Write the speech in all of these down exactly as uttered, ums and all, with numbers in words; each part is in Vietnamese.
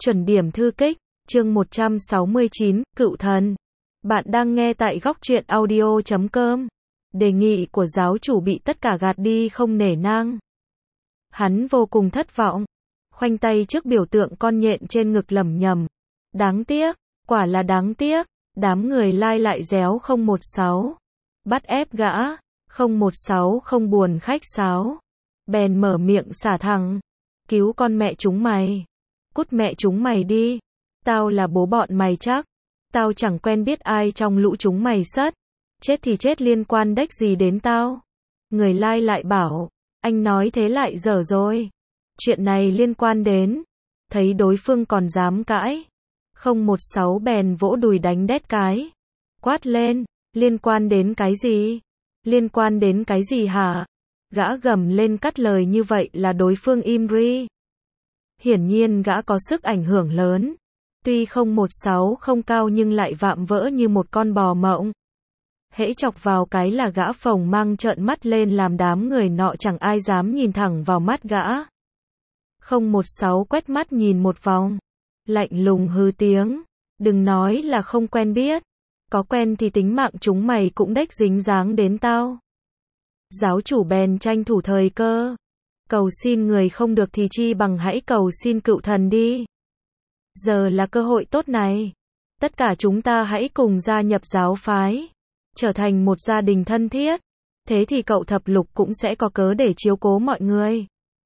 Chuẩn điểm thư kích, chương một trăm sáu mươi chín, Cựu Thần. Bạn đang nghe tại góc truyện audio chấm com. Đề nghị của giáo chủ bị tất cả gạt đi không nể nang. Hắn vô cùng thất vọng. Khoanh tay trước biểu tượng con nhện trên ngực lẩm nhẩm. Đáng tiếc, quả là đáng tiếc. Đám người lai lại réo không một sáu. Bắt ép gã, không một sáu không buồn khách sáo. Bèn mở miệng xả thẳng. Cứu con mẹ chúng mày. Cút mẹ chúng mày đi. Tao là bố bọn mày chắc. Tao chẳng quen biết ai trong lũ chúng mày sất. Chết thì chết liên quan đếch gì đến tao. Người lai lại bảo. Anh nói thế lại dở rồi. Chuyện này liên quan đến. Thấy đối phương còn dám cãi. Không một sáu bèn vỗ đùi đánh đét cái. Quát lên. Liên quan đến cái gì? Liên quan đến cái gì hả? Gã gầm lên cắt lời như vậy là đối phương im ri. Hiển nhiên gã có sức ảnh hưởng lớn. Tuy không một sáu không cao nhưng lại vạm vỡ như một con bò mộng. Hễ chọc vào cái là gã phồng mang trợn mắt lên làm đám người nọ chẳng ai dám nhìn thẳng vào mắt gã. Không một sáu quét mắt nhìn một vòng. Lạnh lùng hừ tiếng. Đừng nói là không quen biết. Có quen thì tính mạng chúng mày cũng đếch dính dáng đến tao. Giáo chủ bèn tranh thủ thời cơ. Cầu xin người không được thì chi bằng hãy cầu xin cựu thần đi. Giờ là cơ hội tốt này. Tất cả chúng ta hãy cùng gia nhập giáo phái. Trở thành một gia đình thân thiết. Thế thì cậu thập lục cũng sẽ có cớ để chiếu cố mọi người.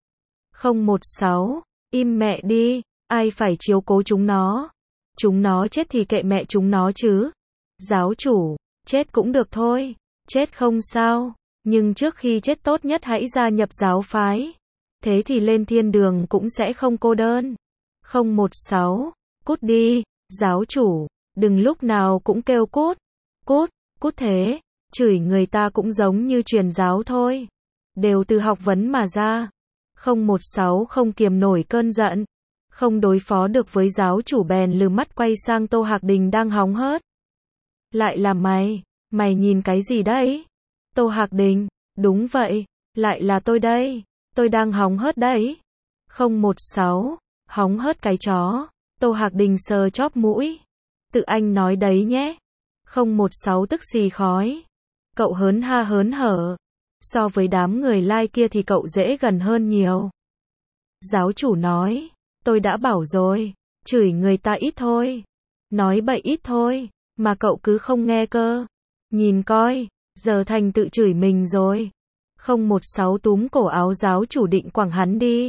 Không một sáu. Im mẹ đi. Ai phải chiếu cố chúng nó. Chúng nó chết thì kệ mẹ chúng nó chứ. Giáo chủ. Chết cũng được thôi. Chết không sao. Nhưng trước khi chết tốt nhất hãy gia nhập giáo phái. Thế thì lên thiên đường cũng sẽ không cô đơn. Không một sáu. Cút đi. Giáo chủ. Đừng lúc nào cũng kêu cút. Cút. Cút thế. Chửi người ta cũng giống như truyền giáo thôi. Đều từ học vấn mà ra. Không một sáu không kiềm nổi cơn giận. Không đối phó được với giáo chủ bèn lừ mắt quay sang Tô Hạc Đình đang hóng hớt. Lại là mày. Mày nhìn cái gì đấy? Tô Hạc Đình. Đúng vậy. Lại là tôi đây. Tôi đang hóng hớt đấy. Không một sáu. Hóng hớt cái chó. Tô Hạc Đình sờ chóp mũi. Tự anh nói đấy nhé. Không một sáu tức xì khói. Cậu hớn ha hớn hở. So với đám người lai kia thì cậu dễ gần hơn nhiều. Giáo chủ nói. Tôi đã bảo rồi. Chửi người ta ít thôi. Nói bậy ít thôi. Mà cậu cứ không nghe cơ. Nhìn coi. Giờ thành tự chửi mình rồi. Không một sáu túm cổ áo giáo chủ định quẳng hắn đi.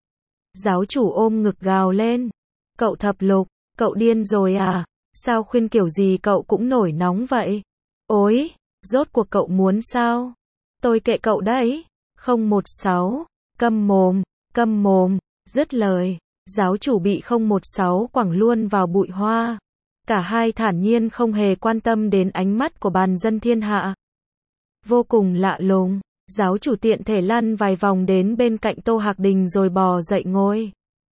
Giáo chủ ôm ngực gào lên. Cậu thập lục. Cậu điên rồi à? Sao khuyên kiểu gì cậu cũng nổi nóng vậy? Ôi. Rốt cuộc cậu muốn sao? Tôi kệ cậu đấy. Không một sáu. Câm mồm. Câm mồm. Dứt lời. Giáo chủ bị không một sáu quẳng luôn vào bụi hoa. Cả hai thản nhiên không hề quan tâm đến ánh mắt của bàn dân thiên hạ. Vô cùng lạ lùng. Giáo chủ tiện thể lăn vài vòng đến bên cạnh Tô Hạc Đình rồi bò dậy ngồi.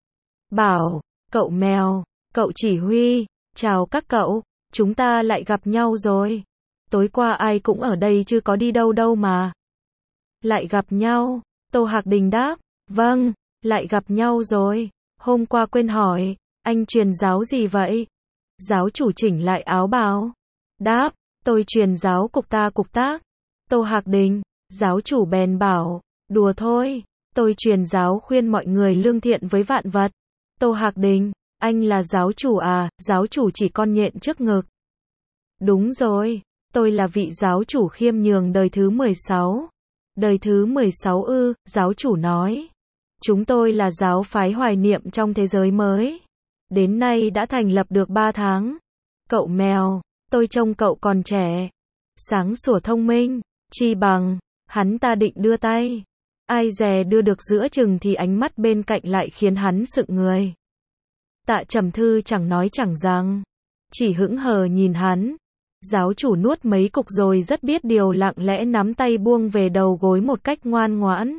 Bảo. Cậu mèo. Cậu chỉ huy. Chào các cậu. Chúng ta lại gặp nhau rồi. Tối qua ai cũng ở đây chứ có đi đâu đâu mà. Lại gặp nhau. Tô Hạc Đình đáp. Vâng. Lại gặp nhau rồi. Hôm qua quên hỏi. Anh truyền giáo gì vậy? Giáo chủ chỉnh lại áo bào. Đáp. Tôi truyền giáo cục ta cục tác. Tô Hạc Đình. Giáo chủ bèn bảo. Đùa thôi. Tôi truyền giáo khuyên mọi người lương thiện với vạn vật. Tô Hạc Đình. Anh là giáo chủ à? Giáo chủ chỉ con nhện trước ngực. Đúng rồi. Tôi là vị giáo chủ khiêm nhường đời thứ mười sáu. Đời thứ mười sáu ư? Giáo chủ nói. Chúng tôi là giáo phái hoài niệm trong thế giới mới. Đến nay đã thành lập được ba tháng. Cậu mèo. Tôi trông cậu còn trẻ. Sáng sủa thông minh. Chi bằng. Hắn ta định đưa tay. Ai dè đưa được giữa chừng thì ánh mắt bên cạnh lại khiến hắn sựng người. Tạ Trầm Thư chẳng nói chẳng rằng. Chỉ hững hờ nhìn hắn. Giáo chủ nuốt mấy cục rồi rất biết điều lặng lẽ nắm tay buông về đầu gối một cách ngoan ngoãn.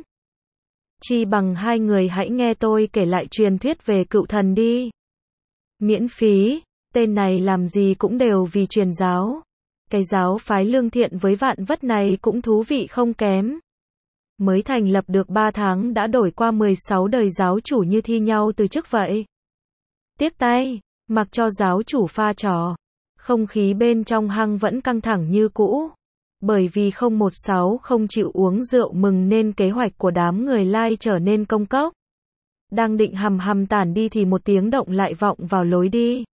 Chi bằng hai người hãy nghe tôi kể lại truyền thuyết về cựu thần đi. Miễn phí. Tên này làm gì cũng đều vì truyền giáo. Cái giáo phái lương thiện với vạn vất này cũng thú vị không kém. Mới thành lập được ba tháng đã đổi qua mười sáu đời giáo chủ như thi nhau từ chức vậy. Tiếc tay, mặc cho giáo chủ pha trò. Không khí bên trong hang vẫn căng thẳng như cũ. Bởi vì không một sáu không chịu uống rượu mừng nên kế hoạch của đám người lai trở nên công cốc. Đang định hầm hầm tản đi thì một tiếng động lại vọng vào lối đi.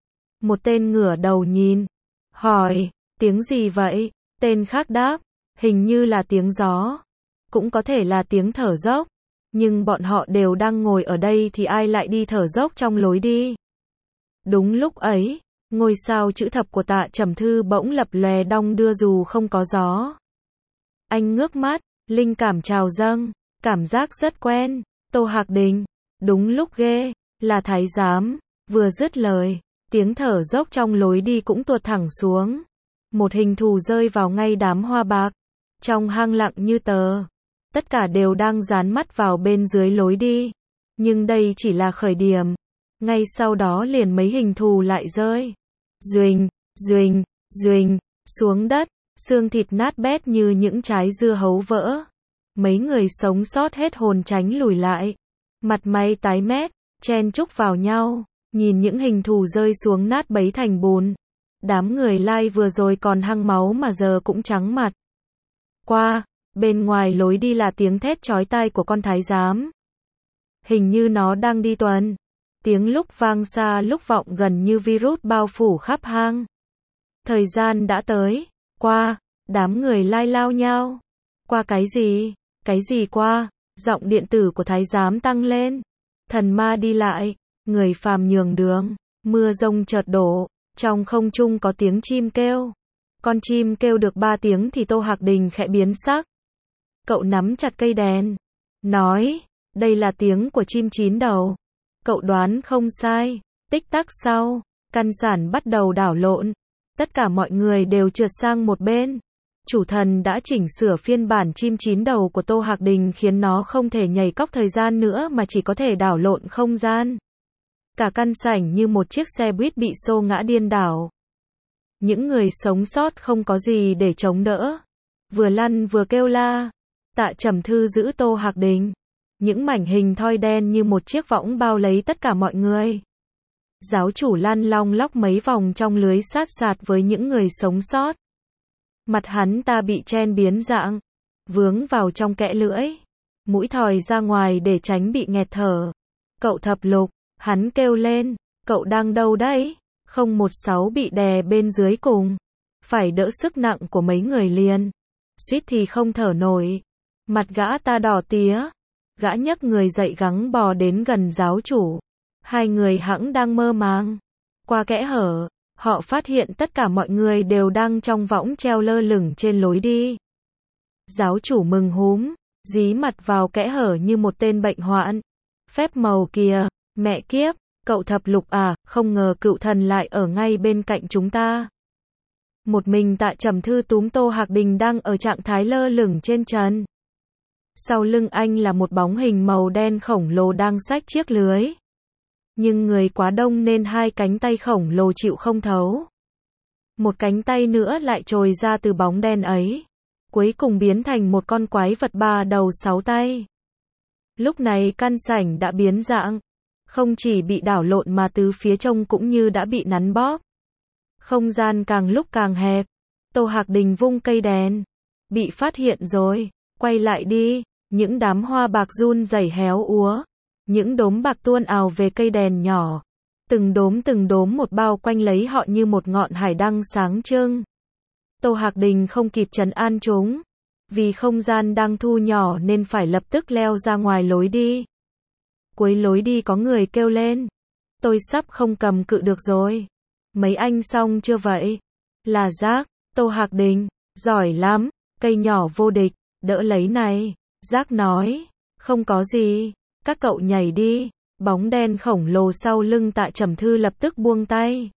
Một tên ngửa đầu nhìn, hỏi, tiếng gì vậy? Tên khác đáp, hình như là tiếng gió, cũng có thể là tiếng thở dốc, nhưng bọn họ đều đang ngồi ở đây thì ai lại đi thở dốc trong lối đi. Đúng lúc ấy, ngôi sao chữ thập của Tạ Trầm Thư bỗng lập lòe đong đưa dù không có gió. Anh ngước mắt, linh cảm trào dâng, cảm giác rất quen. Tô Hạc Đình, đúng lúc ghê, là thái giám. Vừa dứt lời, tiếng thở dốc trong lối đi cũng tuột thẳng xuống. Một hình thù rơi vào ngay đám hoa bạc, trong hang lặng như tờ. Tất cả đều đang dán mắt vào bên dưới lối đi. Nhưng đây chỉ là khởi điểm. Ngay sau đó liền mấy hình thù lại rơi. Duỳnh, duỳnh, duỳnh, xuống đất, xương thịt nát bét như những trái dưa hấu vỡ. Mấy người sống sót hết hồn tránh lùi lại. Mặt mày tái mét, chen chúc vào nhau, nhìn những hình thù rơi xuống nát bấy thành bùn. Đám người lai vừa rồi còn hăng máu mà giờ cũng trắng mặt. Qua, bên ngoài lối đi là tiếng thét chói tai của con thái giám. Hình như nó đang đi tuần. Tiếng lúc vang xa lúc vọng gần như virus bao phủ khắp hang. Thời gian đã tới. Qua, đám người lai lao nhau. Qua cái gì? Cái gì qua? Giọng điện tử của thái giám tăng lên. Thần ma đi lại, người phàm nhường đường. Mưa rông chợt đổ, trong không trung có tiếng chim kêu. Con chim kêu được ba tiếng thì Tô Hạc Đình khẽ biến sắc. Cậu nắm chặt cây đèn, nói, đây là tiếng của chim chín đầu. Cậu đoán không sai, tích tắc sau, căn bản bắt đầu đảo lộn. Tất cả mọi người đều trượt sang một bên. Chủ thần đã chỉnh sửa phiên bản chim chín đầu của Tô Hạc Đình khiến nó không thể nhảy cóc thời gian nữa mà chỉ có thể đảo lộn không gian. Cả căn sảnh như một chiếc xe buýt bị xô ngã điên đảo. Những người sống sót không có gì để chống đỡ. Vừa lăn vừa kêu la. Tạ Trầm Thư giữ Tô Hạc Đình. Những mảnh hình thoi đen như một chiếc võng bao lấy tất cả mọi người. Giáo chủ lăn long lóc mấy vòng trong lưới sát sạt với những người sống sót. Mặt hắn ta bị chen biến dạng, vướng vào trong kẽ lưỡi. Mũi thòi ra ngoài để tránh bị nghẹt thở. Cậu Thập Lục, hắn kêu lên, cậu đang đâu đấy? không một sáu bị đè bên dưới cùng. Phải đỡ sức nặng của mấy người liền. Suýt thì không thở nổi. Mặt gã ta đỏ tía. Gã nhấc người dậy gắng bò đến gần giáo chủ. Hai người hẵng đang mơ màng. Qua kẽ hở, họ phát hiện tất cả mọi người đều đang trong võng treo lơ lửng trên lối đi. Giáo chủ mừng húm, dí mặt vào kẽ hở như một tên bệnh hoạn. Phép màu kìa, mẹ kiếp, cậu Thập Lục à, không ngờ cựu thần lại ở ngay bên cạnh chúng ta. Một mình Tạ Trầm Thư túm Tô Hạc Đình đang ở trạng thái lơ lửng trên trần. Sau lưng anh là một bóng hình màu đen khổng lồ đang xách chiếc lưới. Nhưng người quá đông nên hai cánh tay khổng lồ chịu không thấu. Một cánh tay nữa lại trồi ra từ bóng đen ấy. Cuối cùng biến thành một con quái vật ba đầu sáu tay. Lúc này căn sảnh đã biến dạng. Không chỉ bị đảo lộn mà từ phía trong cũng như đã bị nắn bóp. Không gian càng lúc càng hẹp. Tô Hạc Đình vung cây đèn. Bị phát hiện rồi. Quay lại đi. Những đám hoa bạc run rẩy héo úa. Những đốm bạc tuôn ào về cây đèn nhỏ. Từng đốm từng đốm một bao quanh lấy họ như một ngọn hải đăng sáng trưng. Tô Hạc Đình không kịp trấn an chúng. Vì không gian đang thu nhỏ nên phải lập tức leo ra ngoài lối đi. Cuối lối đi có người kêu lên. Tôi sắp không cầm cự được rồi. Mấy anh xong chưa vậy? Là Giác, Tô Hạc Đình, giỏi lắm, cây nhỏ vô địch, đỡ lấy này. Giác nói, không có gì, các cậu nhảy đi. Bóng đen khổng lồ sau lưng Tạ Trầm Thư lập tức buông tay.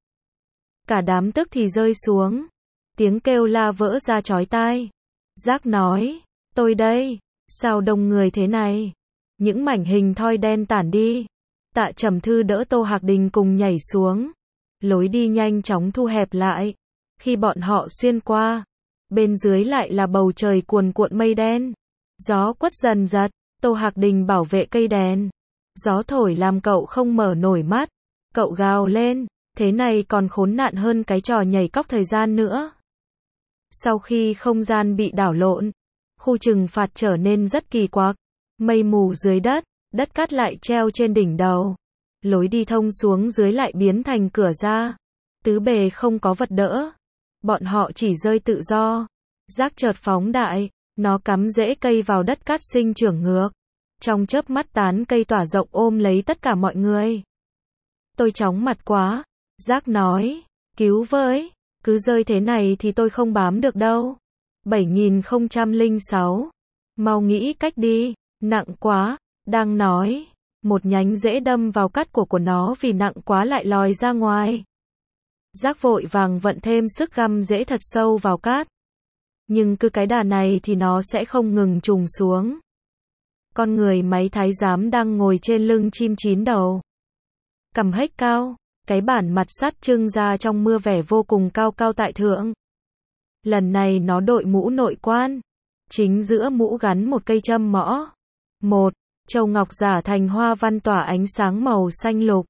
Cả đám tức thì rơi xuống. Tiếng kêu la vỡ ra chói tai. Giác nói, tôi đây, sao đông người thế này? Những mảnh hình thoi đen tản đi. Tạ Trầm Thư đỡ Tô Hạc Đình cùng nhảy xuống. Lối đi nhanh chóng thu hẹp lại. Khi bọn họ xuyên qua, bên dưới lại là bầu trời cuồn cuộn mây đen. Gió quất dần dật, Tô Hạc Đình bảo vệ cây đèn. Gió thổi làm cậu không mở nổi mắt. Cậu gào lên, thế này còn khốn nạn hơn cái trò nhảy cóc thời gian nữa. Sau khi không gian bị đảo lộn, khu trừng phạt trở nên rất kỳ quặc. Mây mù dưới đất, đất cát lại treo trên đỉnh đầu. Lối đi thông xuống dưới lại biến thành cửa ra. Tứ bề không có vật đỡ. Bọn họ chỉ rơi tự do. Rác chợt phóng đại, nó cắm rễ cây vào đất cát sinh trưởng ngược. Trong chớp mắt tán cây tỏa rộng ôm lấy tất cả mọi người. Tôi chóng mặt quá. Rác nói, cứu với, cứ rơi thế này thì tôi không bám được đâu. bảy nghìn không trăm lẻ sáu. Mau nghĩ cách đi, nặng quá, đang nói. Một nhánh rễ đâm vào cát cổ của nó vì nặng quá lại lòi ra ngoài. Rác vội vàng vận thêm sức găm rễ thật sâu vào cát. Nhưng cứ cái đà này thì nó sẽ không ngừng trùng xuống. Con người máy thái giám đang ngồi trên lưng chim chín đầu. Cằm hếch cao, cái bản mặt sắt trưng ra trong mưa vẻ vô cùng cao cao tại thượng. Lần này nó đội mũ nội quan. Chính giữa mũ gắn một cây châm mõ. Một châu ngọc giả thành hoa văn tỏa ánh sáng màu xanh lục.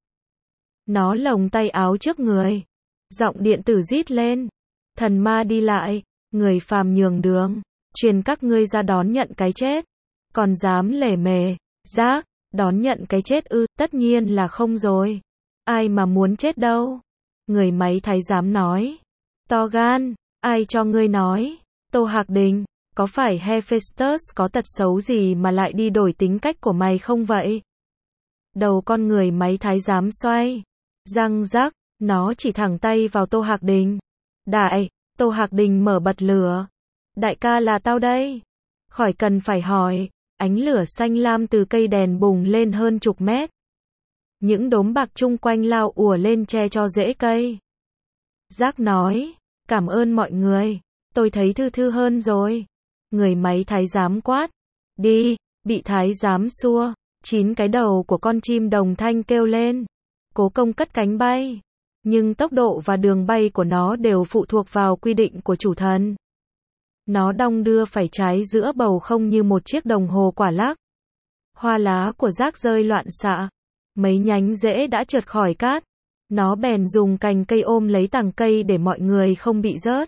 Nó lồng tay áo trước người. Giọng điện tử rít lên. Thần ma đi lại, người phàm nhường đường. Truyền các ngươi ra đón nhận cái chết. Còn dám lề mề, rác, đón nhận cái chết ư, tất nhiên là không rồi. Ai mà muốn chết đâu. Người máy thái giám nói. To gan, ai cho ngươi nói. Tô Hạc Đình, có phải Hephaestus có tật xấu gì mà lại đi đổi tính cách của mày không vậy? Đầu con người máy thái giám xoay. Răng rắc, nó chỉ thẳng tay vào Tô Hạc Đình. Đại, Tô Hạc Đình mở bật lửa. Đại ca là tao đây. Khỏi cần phải hỏi, ánh lửa xanh lam từ cây đèn bùng lên hơn chục mét. Những đốm bạc chung quanh lao ùa lên che cho rễ cây. Rác nói, cảm ơn mọi người, tôi thấy thư thư hơn rồi. Người máy thái giám quát, đi, bị thái giám xua, chín cái đầu của con chim đồng thanh kêu lên, cố công cất cánh bay. Nhưng tốc độ và đường bay của nó đều phụ thuộc vào quy định của chủ thần. Nó đong đưa phải trái giữa bầu không như một chiếc đồng hồ quả lắc. Hoa lá của rác rơi loạn xạ. Mấy nhánh rễ đã trượt khỏi cát. Nó bèn dùng cành cây ôm lấy tàng cây để mọi người không bị rớt.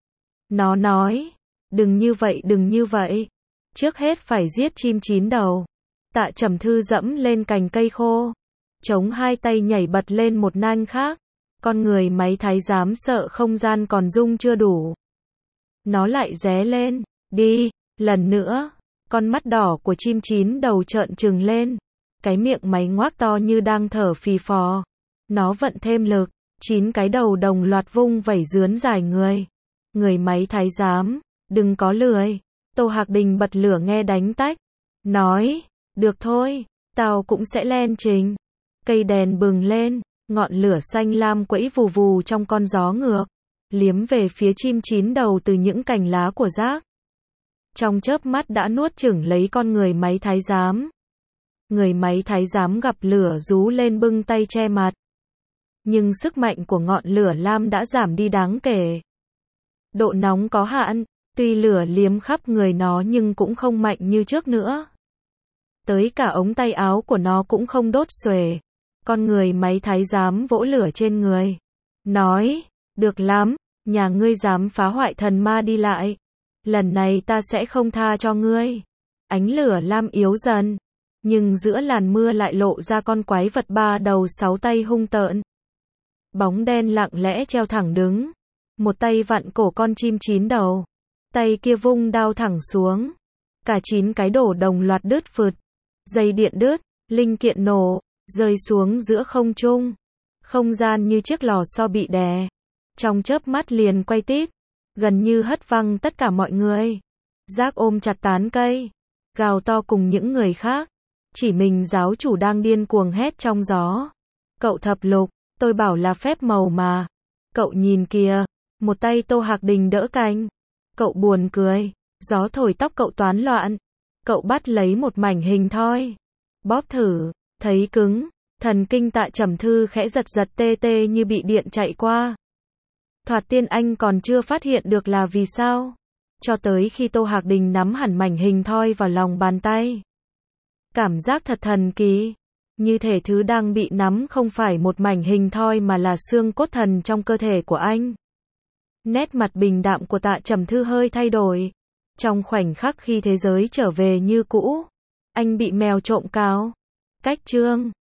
Nó nói, đừng như vậy đừng như vậy. Trước hết phải giết chim chín đầu. Tạ Trầm Thư dẫm lên cành cây khô. Chống hai tay nhảy bật lên một nanh khác. Con người máy thái giám sợ không gian còn dung chưa đủ. Nó lại ré lên, đi, lần nữa. Con mắt đỏ của chim chín đầu trợn trừng lên. Cái miệng máy ngoác to như đang thở phì phò. Nó vận thêm lực, chín cái đầu đồng loạt vung vẩy rướn dài người. Người máy thái giám, đừng có lười. Tô Hạc Đình bật lửa nghe đánh tách. Nói, được thôi, tao cũng sẽ len trình. Cây đèn bừng lên, ngọn lửa xanh lam quẫy vù vù trong con gió ngược. Liếm về phía chim chín đầu từ những cành lá của rác. Trong chớp mắt đã nuốt chửng lấy con người máy thái giám. Người máy thái giám gặp lửa rú lên bưng tay che mặt. Nhưng sức mạnh của ngọn lửa lam đã giảm đi đáng kể. Độ nóng có hạn, tuy lửa liếm khắp người nó nhưng cũng không mạnh như trước nữa. Tới cả ống tay áo của nó cũng không đốt xuề. Con người máy thái giám vỗ lửa trên người. Nói, được lắm, nhà ngươi dám phá hoại thần ma đi lại. Lần này ta sẽ không tha cho ngươi. Ánh lửa lam yếu dần. Nhưng giữa làn mưa lại lộ ra con quái vật ba đầu sáu tay hung tợn. Bóng đen lặng lẽ treo thẳng đứng. Một tay vặn cổ con chim chín đầu. Tay kia vung đao thẳng xuống. Cả chín cái đổ đồng loạt đứt phượt. Dây điện đứt, linh kiện nổ, rơi xuống giữa không trung. Không gian như chiếc lò xo bị đè. Trong chớp mắt liền quay tít. Gần như hất văng tất cả mọi người. Rác ôm chặt tán cây. Gào to cùng những người khác. Chỉ mình giáo chủ đang điên cuồng hét trong gió. Cậu Thập Lục, tôi bảo là phép màu mà. Cậu nhìn kìa. Một tay Tô Hạc Đình đỡ cành. Cậu buồn cười. Gió thổi tóc cậu toán loạn. Cậu bắt lấy một mảnh hình thoi. Bóp thử. Thấy cứng. Thần kinh Tạ Trầm Thư khẽ giật giật tê tê như bị điện chạy qua. Thoạt tiên anh còn chưa phát hiện được là vì sao. Cho tới khi Tô Hạc Đình nắm hẳn mảnh hình thoi vào lòng bàn tay. Cảm giác thật thần kỳ. Như thể thứ đang bị nắm không phải một mảnh hình thoi mà là xương cốt thần trong cơ thể của anh. Nét mặt bình đạm của Tạ Trầm Thư hơi thay đổi. Trong khoảnh khắc khi thế giới trở về như cũ, anh bị mèo trộm cào. Cách chương